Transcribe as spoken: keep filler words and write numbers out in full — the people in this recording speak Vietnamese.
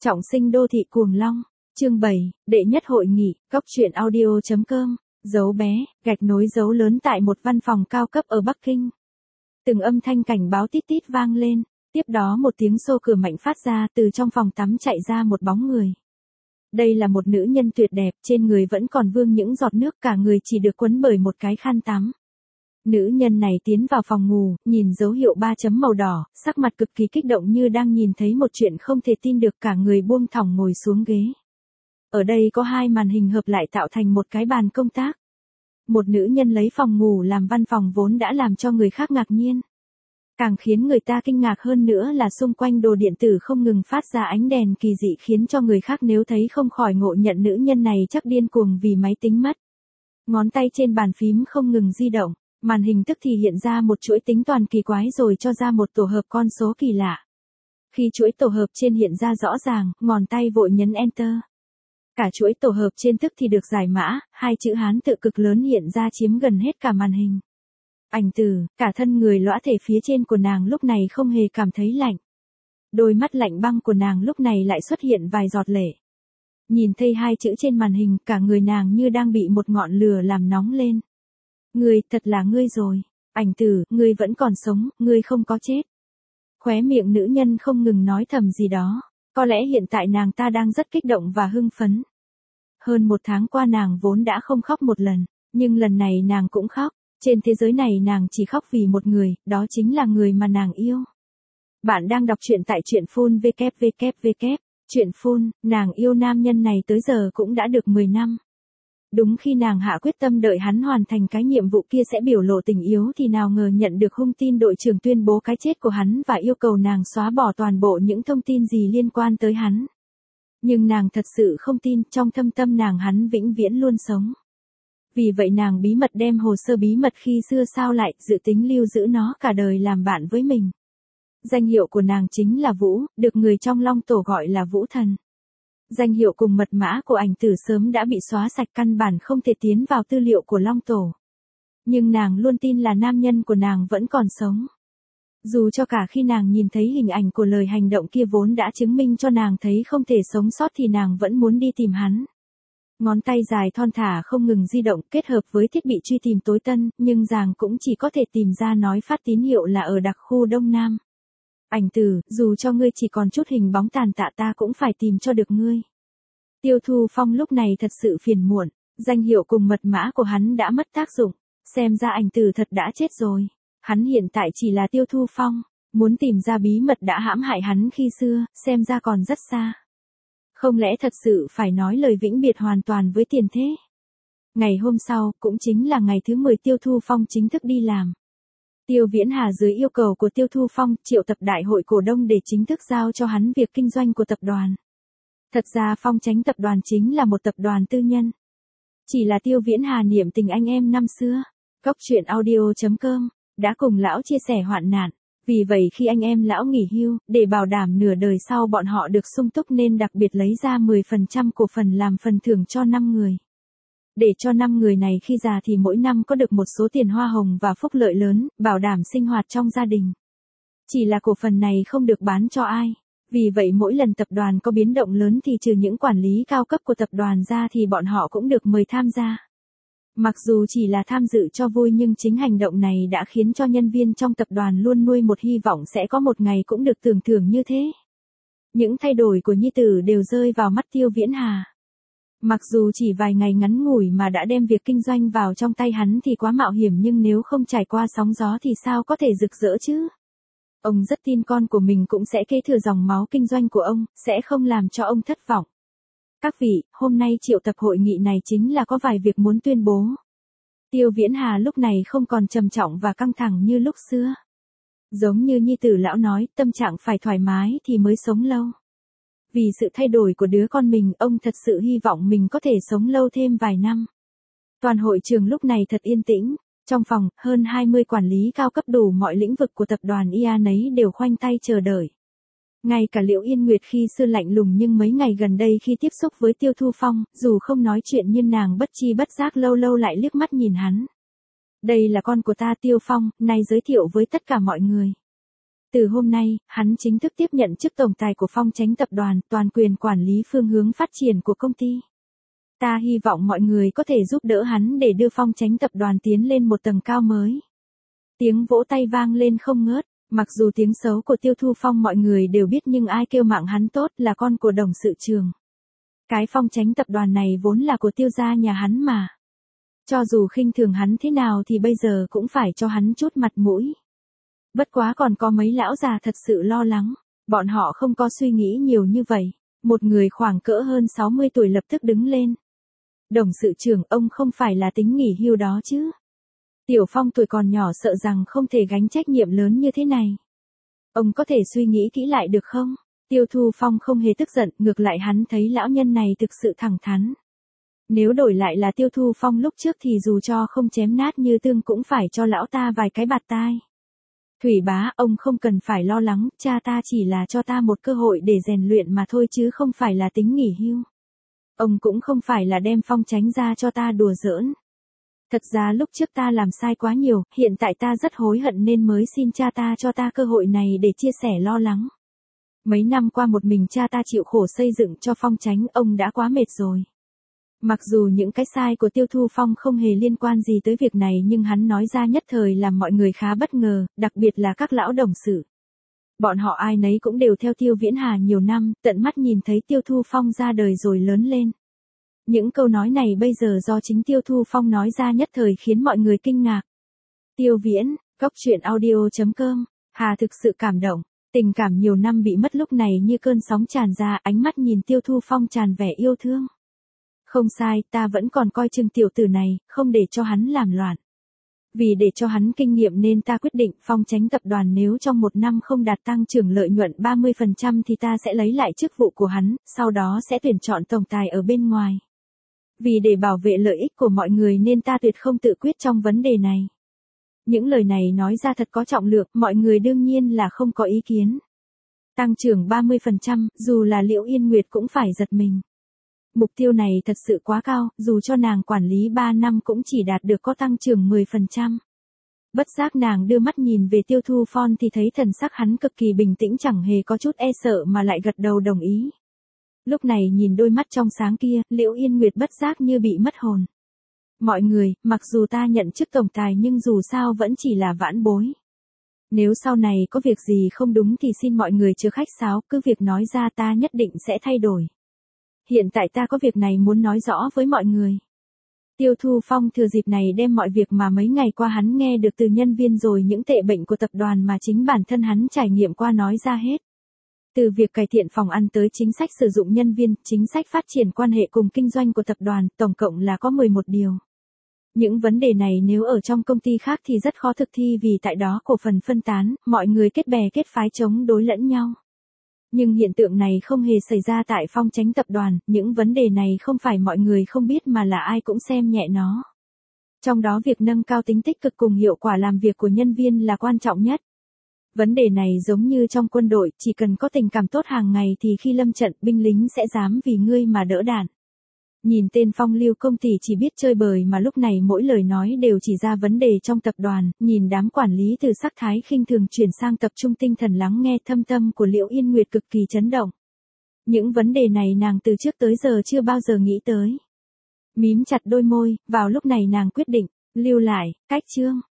Trọng sinh đô thị cuồng long, chương bảy, đệ nhất hội nghị, góc truyện audio.com, dấu bé, gạch nối dấu lớn tại một văn phòng cao cấp ở Bắc Kinh. Từng âm thanh cảnh báo tít tít vang lên, tiếp đó một tiếng xô cửa mạnh phát ra, từ trong phòng tắm chạy ra một bóng người. Đây là một nữ nhân tuyệt đẹp, trên người vẫn còn vương những giọt nước, cả người chỉ được quấn bởi một cái khăn tắm. Nữ nhân này tiến vào phòng ngủ, nhìn dấu hiệu ba chấm màu đỏ, sắc mặt cực kỳ kích động như đang nhìn thấy một chuyện không thể tin được, cả người buông thõng ngồi xuống ghế. Ở đây có hai màn hình hợp lại tạo thành một cái bàn công tác. Một nữ nhân lấy phòng ngủ làm văn phòng vốn đã làm cho người khác ngạc nhiên. Càng khiến người ta kinh ngạc hơn nữa là xung quanh đồ điện tử không ngừng phát ra ánh đèn kỳ dị, khiến cho người khác nếu thấy không khỏi ngộ nhận nữ nhân này chắc điên cuồng vì máy tính mất. Ngón tay trên bàn phím không ngừng di động. Màn hình tức thì hiện ra một chuỗi tính toán kỳ quái rồi cho ra một tổ hợp con số kỳ lạ. Khi chuỗi tổ hợp trên hiện ra rõ ràng, ngón tay vội nhấn Enter. Cả chuỗi tổ hợp trên tức thì được giải mã, hai chữ Hán tự cực lớn hiện ra chiếm gần hết cả màn hình. Ảnh từ, cả thân người lõa thể phía trên của nàng lúc này không hề cảm thấy lạnh. Đôi mắt lạnh băng của nàng lúc này lại xuất hiện vài giọt lệ. Nhìn thấy hai chữ trên màn hình, cả người nàng như đang bị một ngọn lửa làm nóng lên. Ngươi, thật là ngươi rồi. Ảnh tử, ngươi vẫn còn sống, ngươi không có chết. Khóe miệng nữ nhân không ngừng nói thầm gì đó. Có lẽ hiện tại nàng ta đang rất kích động và hưng phấn. Hơn một tháng qua nàng vốn đã không khóc một lần, nhưng lần này nàng cũng khóc. Trên thế giới này nàng chỉ khóc vì một người, đó chính là người mà nàng yêu. Bạn đang đọc truyện tại truyện phun vê kép vê kép vê kép. Truyện phun, nàng yêu nam nhân này tới giờ cũng đã được mười năm. Đúng khi nàng hạ quyết tâm đợi hắn hoàn thành cái nhiệm vụ kia sẽ biểu lộ tình yêu thì nào ngờ nhận được hung tin đội trưởng tuyên bố cái chết của hắn và yêu cầu nàng xóa bỏ toàn bộ những thông tin gì liên quan tới hắn. Nhưng nàng thật sự không tin, trong thâm tâm nàng hắn vĩnh viễn luôn sống. Vì vậy nàng bí mật đem hồ sơ bí mật khi xưa sao lại, dự tính lưu giữ nó cả đời làm bạn với mình. Danh hiệu của nàng chính là Vũ, được người trong Long Tổ gọi là Vũ Thần. Danh hiệu cùng mật mã của ảnh tử sớm đã bị xóa sạch, căn bản không thể tiến vào tư liệu của Long Tổ. Nhưng nàng luôn tin là nam nhân của nàng vẫn còn sống. Dù cho cả khi nàng nhìn thấy hình ảnh của lời hành động kia vốn đã chứng minh cho nàng thấy không thể sống sót thì nàng vẫn muốn đi tìm hắn. Ngón tay dài thon thả không ngừng di động kết hợp với thiết bị truy tìm tối tân, nhưng nàng cũng chỉ có thể tìm ra nói phát tín hiệu là ở đặc khu Đông Nam. Ảnh tử, dù cho ngươi chỉ còn chút hình bóng tàn tạ ta cũng phải tìm cho được ngươi. Tiêu Thu Phong lúc này thật sự phiền muộn, danh hiệu cùng mật mã của hắn đã mất tác dụng, xem ra ảnh tử thật đã chết rồi. Hắn hiện tại chỉ là Tiêu Thu Phong, muốn tìm ra bí mật đã hãm hại hắn khi xưa, xem ra còn rất xa. Không lẽ thật sự phải nói lời vĩnh biệt hoàn toàn với tiền thế? Ngày hôm sau, cũng chính là ngày thứ mười Tiêu Thu Phong chính thức đi làm. Tiêu Viễn Hà dưới yêu cầu của Tiêu Thu Phong triệu tập đại hội cổ đông để chính thức giao cho hắn việc kinh doanh của tập đoàn. Thật ra Phong Chánh tập đoàn chính là một tập đoàn tư nhân. Chỉ là Tiêu Viễn Hà niệm tình anh em năm xưa, góc truyện audio.com, đã cùng lão chia sẻ hoạn nạn. Vì vậy khi anh em lão nghỉ hưu, để bảo đảm nửa đời sau bọn họ được sung túc nên đặc biệt lấy ra mười phần trăm cổ phần làm phần thưởng cho năm người. Để cho năm người này khi già thì mỗi năm có được một số tiền hoa hồng và phúc lợi lớn, bảo đảm sinh hoạt trong gia đình. Chỉ là cổ phần này không được bán cho ai. Vì vậy mỗi lần tập đoàn có biến động lớn thì trừ những quản lý cao cấp của tập đoàn ra thì bọn họ cũng được mời tham gia. Mặc dù chỉ là tham dự cho vui nhưng chính hành động này đã khiến cho nhân viên trong tập đoàn luôn nuôi một hy vọng sẽ có một ngày cũng được tưởng thưởng như thế. Những thay đổi của nhi tử đều rơi vào mắt Tiêu Viễn Hà. Mặc dù chỉ vài ngày ngắn ngủi mà đã đem việc kinh doanh vào trong tay hắn thì quá mạo hiểm, nhưng nếu không trải qua sóng gió thì sao có thể rực rỡ chứ? Ông rất tin con của mình cũng sẽ kế thừa dòng máu kinh doanh của ông, sẽ không làm cho ông thất vọng. Các vị, hôm nay triệu tập hội nghị này chính là có vài việc muốn tuyên bố. Tiêu Viễn Hà lúc này không còn trầm trọng và căng thẳng như lúc xưa. Giống như nhi tử lão nói, tâm trạng phải thoải mái thì mới sống lâu. Vì sự thay đổi của đứa con mình, ông thật sự hy vọng mình có thể sống lâu thêm vài năm. Toàn hội trường lúc này thật yên tĩnh. Trong phòng, hơn hai mươi quản lý cao cấp đủ mọi lĩnh vực của tập đoàn i a nấy đều khoanh tay chờ đợi. Ngay cả Liễu Yên Nguyệt khi xưa lạnh lùng nhưng mấy ngày gần đây khi tiếp xúc với Tiêu Thu Phong, dù không nói chuyện nhưng nàng bất chi bất giác lâu lâu lại liếc mắt nhìn hắn. Đây là con của ta Tiêu Phong, nay giới thiệu với tất cả mọi người. Từ hôm nay, hắn chính thức tiếp nhận chức tổng tài của Phong Chánh tập đoàn, toàn quyền quản lý phương hướng phát triển của công ty. Ta hy vọng mọi người có thể giúp đỡ hắn để đưa Phong Chánh tập đoàn tiến lên một tầng cao mới. Tiếng vỗ tay vang lên không ngớt, mặc dù tiếng xấu của Tiêu Thu Phong mọi người đều biết nhưng ai kêu mạng hắn tốt là con của đồng sự trường. Cái Phong Chánh tập đoàn này vốn là của Tiêu gia nhà hắn mà. Cho dù khinh thường hắn thế nào thì bây giờ cũng phải cho hắn chút mặt mũi. Bất quá còn có mấy lão già thật sự lo lắng, bọn họ không có suy nghĩ nhiều như vậy. Một người khoảng cỡ hơn sáu mươi tuổi lập tức đứng lên. Đồng sự trưởng, ông không phải là tính nghỉ hưu đó chứ? Tiểu Phong tuổi còn nhỏ sợ rằng không thể gánh trách nhiệm lớn như thế này. Ông có thể suy nghĩ kỹ lại được không? Tiêu Thu Phong không hề tức giận, ngược lại hắn thấy lão nhân này thực sự thẳng thắn. Nếu đổi lại là Tiêu Thu Phong lúc trước thì dù cho không chém nát như tương cũng phải cho lão ta vài cái bạt tai. Thủy bá, ông không cần phải lo lắng, cha ta chỉ là cho ta một cơ hội để rèn luyện mà thôi chứ không phải là tính nghỉ hưu. Ông cũng không phải là đem Phong Chánh ra cho ta đùa giỡn. Thật ra lúc trước ta làm sai quá nhiều, hiện tại ta rất hối hận nên mới xin cha ta cho ta cơ hội này để chia sẻ lo lắng. Mấy năm qua một mình cha ta chịu khổ xây dựng cho Phong Chánh, ông đã quá mệt rồi. Mặc dù những cái sai của Tiêu Thu Phong không hề liên quan gì tới việc này nhưng hắn nói ra nhất thời làm mọi người khá bất ngờ, đặc biệt là các lão đồng sự. Bọn họ ai nấy cũng đều theo Tiêu Viễn Hà nhiều năm, tận mắt nhìn thấy Tiêu Thu Phong ra đời rồi lớn lên. Những câu nói này bây giờ do chính Tiêu Thu Phong nói ra nhất thời khiến mọi người kinh ngạc. Tiêu Viễn, Cốc Truyện Audio chấm com, Hà thực sự cảm động, tình cảm nhiều năm bị mất lúc này như cơn sóng tràn ra, ánh mắt nhìn Tiêu Thu Phong tràn vẻ yêu thương. Không sai, ta vẫn còn coi chừng tiểu tử này, không để cho hắn làm loạn. Vì để cho hắn kinh nghiệm nên ta quyết định Phong Chánh tập đoàn nếu trong một năm không đạt tăng trưởng lợi nhuận ba mươi phần trăm thì ta sẽ lấy lại chức vụ của hắn, sau đó sẽ tuyển chọn tổng tài ở bên ngoài. Vì để bảo vệ lợi ích của mọi người nên ta tuyệt không tự quyết trong vấn đề này. Những lời này nói ra thật có trọng lượng, mọi người đương nhiên là không có ý kiến. Tăng trưởng ba mươi phần trăm, dù là Liễu Yên Nguyệt cũng phải giật mình. Mục tiêu này thật sự quá cao, dù cho nàng quản lý ba năm cũng chỉ đạt được có tăng trưởng mười phần trăm. Bất giác nàng đưa mắt nhìn về Tiêu Thu Phong thì thấy thần sắc hắn cực kỳ bình tĩnh chẳng hề có chút e sợ mà lại gật đầu đồng ý. Lúc này nhìn đôi mắt trong sáng kia, Liễu Yên Nguyệt bất giác như bị mất hồn. Mọi người, mặc dù ta nhận chức tổng tài nhưng dù sao vẫn chỉ là vãn bối. Nếu sau này có việc gì không đúng thì xin mọi người chớ khách sáo, cứ việc nói ra ta nhất định sẽ thay đổi. Hiện tại ta có việc này muốn nói rõ với mọi người. Tiêu Thu Phong thừa dịp này đem mọi việc mà mấy ngày qua hắn nghe được từ nhân viên rồi những tệ bệnh của tập đoàn mà chính bản thân hắn trải nghiệm qua nói ra hết. Từ việc cải thiện phòng ăn tới chính sách sử dụng nhân viên, chính sách phát triển quan hệ cùng kinh doanh của tập đoàn, tổng cộng là có mười một điều. Những vấn đề này nếu ở trong công ty khác thì rất khó thực thi vì tại đó cổ phần phân tán, mọi người kết bè kết phái chống đối lẫn nhau. Nhưng hiện tượng này không hề xảy ra tại Phong Chánh tập đoàn, những vấn đề này không phải mọi người không biết mà là ai cũng xem nhẹ nó. Trong đó việc nâng cao tính tích cực cùng hiệu quả làm việc của nhân viên là quan trọng nhất. Vấn đề này giống như trong quân đội, chỉ cần có tình cảm tốt hàng ngày thì khi lâm trận, binh lính sẽ dám vì ngươi mà đỡ đạn. Nhìn tên Phong Lưu công tỷ chỉ biết chơi bời mà lúc này mỗi lời nói đều chỉ ra vấn đề trong tập đoàn, nhìn đám quản lý từ sắc thái khinh thường chuyển sang tập trung tinh thần lắng nghe thâm tâm của Liễu Yên Nguyệt cực kỳ chấn động. Những vấn đề này nàng từ trước tới giờ chưa bao giờ nghĩ tới. Mím chặt đôi môi, vào lúc này nàng quyết định, lưu lại, cách chương.